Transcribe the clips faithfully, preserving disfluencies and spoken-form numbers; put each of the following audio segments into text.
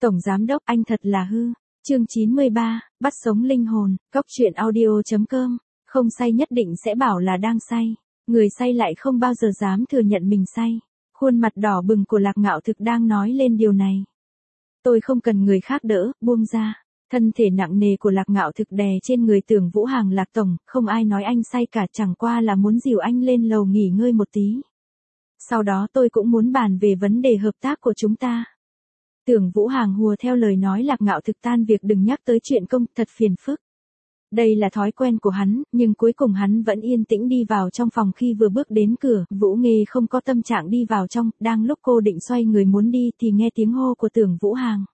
Tổng giám đốc anh thật là hư. Chương chín mươi ba, bắt sống linh hồn, cóc truyện audio chấm com. Không say nhất định sẽ bảo là đang say. Người say lại không bao giờ dám thừa nhận mình say. Khuôn mặt đỏ bừng của Lạc Ngạo Thực đang nói lên điều này. Tôi không cần người khác đỡ, buông ra. Thân thể nặng nề của Lạc Ngạo Thực đè trên người Tưởng Vũ Hàng. Lạc tổng, không ai nói anh say cả, chẳng qua là muốn dìu anh lên lầu nghỉ ngơi một tí. Sau đó tôi cũng muốn bàn về vấn đề hợp tác của chúng ta. Tưởng Vũ Hàng hùa theo lời nói Lạc Ngạo Thực tan việc đừng nhắc tới chuyện công, thật phiền phức. Đây là thói quen của hắn, nhưng cuối cùng hắn vẫn yên tĩnh đi vào trong phòng. Khi vừa bước đến cửa, Vũ Nghê không có tâm trạng đi vào trong, đang lúc cô định xoay người muốn đi thì nghe tiếng hô của Tưởng Vũ Hàng.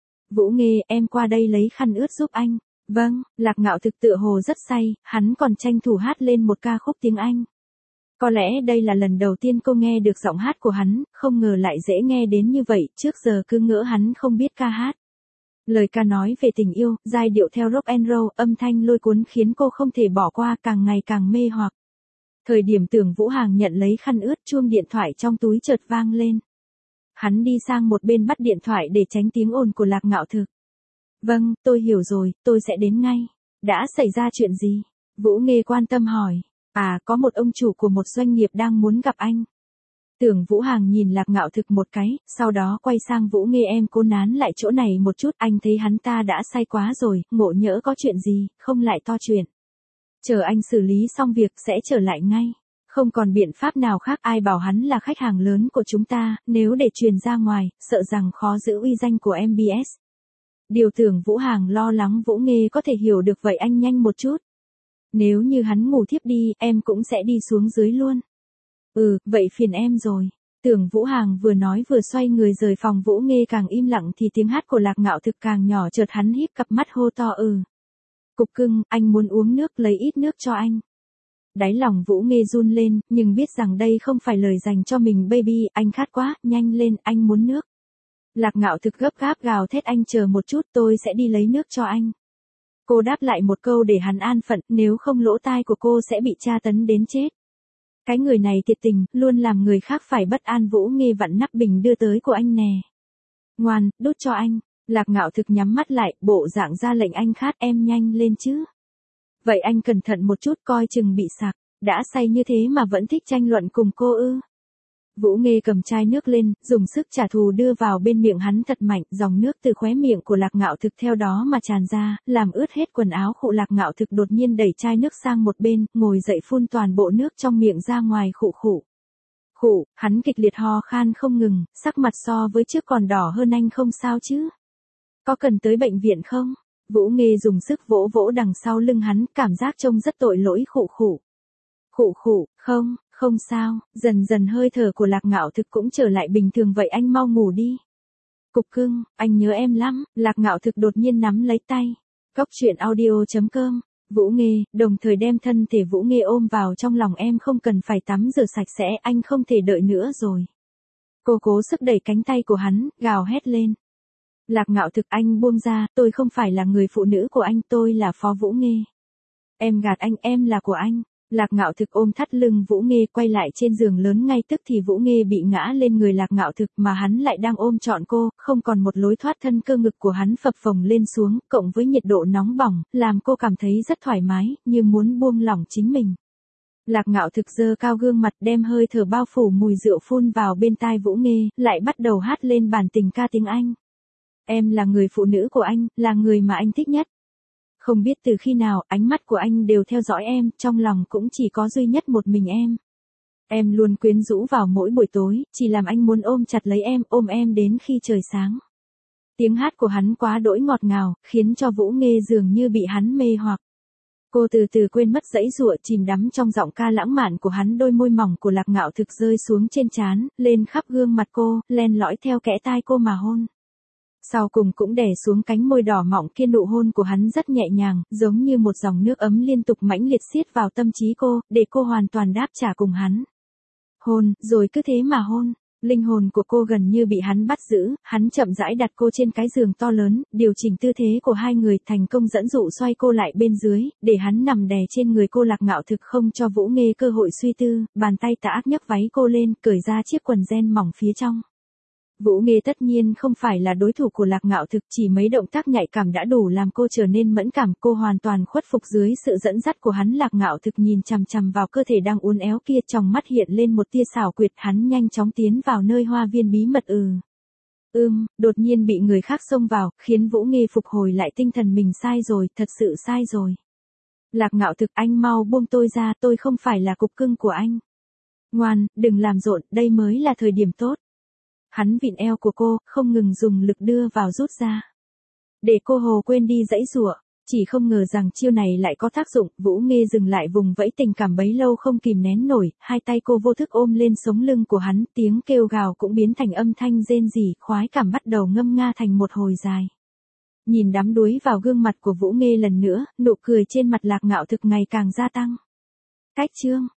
Vũ Nghê, em qua đây lấy khăn ướt giúp anh. Vâng, Lạc Ngạo Thực tựa hồ rất say, hắn còn tranh thủ hát lên một ca khúc tiếng Anh. Có lẽ đây là lần đầu tiên cô nghe được giọng hát của hắn, không ngờ lại dễ nghe đến như vậy, trước giờ cứ ngỡ hắn không biết ca hát. Lời ca nói về tình yêu, giai điệu theo rock and roll, âm thanh lôi cuốn khiến cô không thể bỏ qua, càng ngày càng mê hoặc. Thời điểm Tưởng Vũ Hàng nhận lấy khăn ướt, chuông điện thoại trong túi chợt vang lên. Hắn đi sang một bên bắt điện thoại để tránh tiếng ồn của Lạc Ngạo Thực. Vâng, tôi hiểu rồi, tôi sẽ đến ngay. Đã xảy ra chuyện gì? Vũ Nghê quan tâm hỏi. À, có một ông chủ của một doanh nghiệp đang muốn gặp anh. Tưởng Vũ Hàng nhìn Lạc Ngạo Thực một cái, sau đó quay sang Vũ Nghê, em cố nán lại chỗ này một chút, anh thấy hắn ta đã say quá rồi, ngộ nhỡ có chuyện gì, không lại to chuyện. Chờ anh xử lý xong việc sẽ trở lại ngay. Không còn biện pháp nào khác, ai bảo hắn là khách hàng lớn của chúng ta, nếu để truyền ra ngoài, sợ rằng khó giữ uy danh của em bê ét. Điều Tưởng Vũ Hàng lo lắng Vũ Nghê có thể hiểu được, vậy anh nhanh một chút. Nếu như hắn ngủ thiếp đi, em cũng sẽ đi xuống dưới luôn. Ừ, vậy phiền em rồi. Tưởng Vũ Hàng vừa nói vừa xoay người rời phòng. Vũ Nghê càng im lặng thì tiếng hát của Lạc Ngạo Thực càng nhỏ, chợt hắn híp cặp mắt hô to ừ. Cục cưng, anh muốn uống nước, lấy ít nước cho anh. Đáy lòng Vũ Nghê run lên, nhưng biết rằng đây không phải lời dành cho mình. Baby, anh khát quá, nhanh lên, anh muốn nước. Lạc Ngạo Thực gấp gáp gào thét, anh chờ một chút, tôi sẽ đi lấy nước cho anh. Cô đáp lại một câu để hắn an phận, nếu không lỗ tai của cô sẽ bị tra tấn đến chết. Cái người này thiệt tình, luôn làm người khác phải bất an. Vũ Nghê vặn nắp bình đưa tới của anh nè. Ngoan, đút cho anh. Lạc Ngạo Thực nhắm mắt lại, bộ dạng ra lệnh, anh khát, em nhanh lên chứ. Vậy anh cẩn thận một chút, coi chừng bị sặc. Đã say như thế mà vẫn thích tranh luận cùng cô ư? Vũ Nghê cầm chai nước lên, dùng sức trả thù đưa vào bên miệng hắn thật mạnh, dòng nước từ khóe miệng của Lạc Ngạo Thực theo đó mà tràn ra, làm ướt hết quần áo. Khụ Lạc Ngạo Thực đột nhiên đẩy chai nước sang một bên, ngồi dậy phun toàn bộ nước trong miệng ra ngoài. Khụ khụ. Khụ, hắn kịch liệt ho khan không ngừng, sắc mặt so với trước còn đỏ hơn. Anh không sao chứ? Có cần tới bệnh viện không? Vũ Nghê dùng sức vỗ vỗ đằng sau lưng hắn, cảm giác trông rất tội lỗi. Khụ khụ. Khụ khụ, không. Không sao, dần dần hơi thở của Lạc Ngạo Thực cũng trở lại bình thường. Vậy anh mau ngủ đi. Cục cưng, anh nhớ em lắm. Lạc Ngạo Thực đột nhiên nắm lấy tay. Cóc truyện audio chấm com. Vũ Nghê, đồng thời đem thân thể Vũ Nghê ôm vào trong lòng, em không cần phải tắm rửa sạch sẽ, anh không thể đợi nữa rồi. Cô cố sức đẩy cánh tay của hắn, gào hét lên. Lạc Ngạo Thực, anh buông ra, tôi không phải là người phụ nữ của anh, tôi là Phó Vũ Nghê. Em gạt anh, em là của anh. Lạc Ngạo Thực ôm thắt lưng Vũ Nghê quay lại trên giường lớn. Ngay tức thì Vũ Nghê bị ngã lên người Lạc Ngạo Thực, mà hắn lại đang ôm trọn cô, không còn một lối thoát thân. Cơ ngực của hắn phập phồng lên xuống, cộng với nhiệt độ nóng bỏng, làm cô cảm thấy rất thoải mái, như muốn buông lỏng chính mình. Lạc Ngạo Thực giơ cao gương mặt, đem hơi thở bao phủ mùi rượu phun vào bên tai Vũ Nghê, lại bắt đầu hát lên bản tình ca tiếng Anh. Em là người phụ nữ của anh, là người mà anh thích nhất. Không biết từ khi nào, ánh mắt của anh đều theo dõi em, trong lòng cũng chỉ có duy nhất một mình em. Em luôn quyến rũ vào mỗi buổi tối, chỉ làm anh muốn ôm chặt lấy em, ôm em đến khi trời sáng. Tiếng hát của hắn quá đỗi ngọt ngào, khiến cho Vũ Nghê dường như bị hắn mê hoặc. Cô từ từ quên mất giãy giụa, chìm đắm trong giọng ca lãng mạn của hắn. Đôi môi mỏng của Lạc Ngạo Thực rơi xuống trên trán, lên khắp gương mặt cô, len lỏi theo kẽ tai cô mà hôn. Sau cùng cũng đè xuống cánh môi đỏ mọng kia. Nụ hôn của hắn rất nhẹ nhàng, giống như một dòng nước ấm liên tục mãnh liệt xiết vào tâm trí cô, để cô hoàn toàn đáp trả cùng hắn. Hôn, rồi cứ thế mà hôn. Linh hồn của cô gần như bị hắn bắt giữ, hắn chậm rãi đặt cô trên cái giường to lớn, điều chỉnh tư thế của hai người, thành công dẫn dụ xoay cô lại bên dưới, để hắn nằm đè trên người cô. Lạc Ngạo Thực không cho Vũ Nghê cơ hội suy tư, bàn tay tà ác nhấc váy cô lên, cởi ra chiếc quần ren mỏng phía trong. Vũ Nghê tất nhiên không phải là đối thủ của Lạc Ngạo Thực, chỉ mấy động tác nhạy cảm đã đủ làm cô trở nên mẫn cảm, cô hoàn toàn khuất phục dưới sự dẫn dắt của hắn. Lạc Ngạo Thực nhìn chằm chằm vào cơ thể đang uốn éo kia, trong mắt hiện lên một tia xảo quyệt, hắn nhanh chóng tiến vào nơi hoa viên bí mật. Ừ. Ưm, đột nhiên bị người khác xông vào, khiến Vũ Nghê phục hồi lại tinh thần, mình sai rồi, thật sự sai rồi. Lạc Ngạo Thực, anh mau buông tôi ra, tôi không phải là cục cưng của anh. Ngoan, đừng làm rộn, đây mới là thời điểm tốt. Hắn vịn eo của cô, không ngừng dùng lực đưa vào rút ra. Để cô hồ quên đi giãy giụa, chỉ không ngờ rằng chiêu này lại có tác dụng. Vũ Nghê dừng lại vùng vẫy tình cảm bấy lâu không kìm nén nổi, hai tay cô vô thức ôm lên sống lưng của hắn, tiếng kêu gào cũng biến thành âm thanh rên rỉ, khoái cảm bắt đầu ngâm nga thành một hồi dài. Nhìn đắm đuối vào gương mặt của Vũ Nghê lần nữa, nụ cười trên mặt Lạc Ngạo Thực ngày càng gia tăng. Cách chương